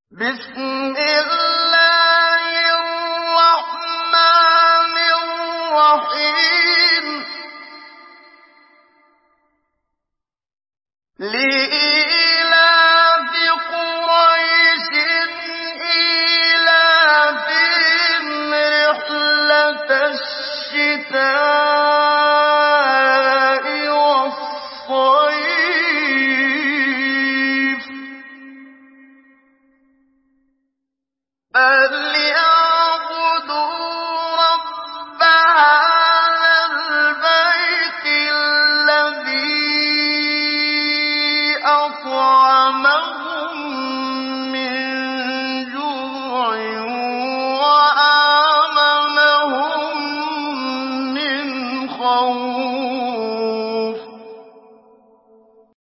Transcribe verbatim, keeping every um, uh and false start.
بسم الله الرحمن الرحيم لإيلاف قريش إيلافهم رحلة الشتاء والصيف فليعبدوا رب هذا البيت الذي أطعمهم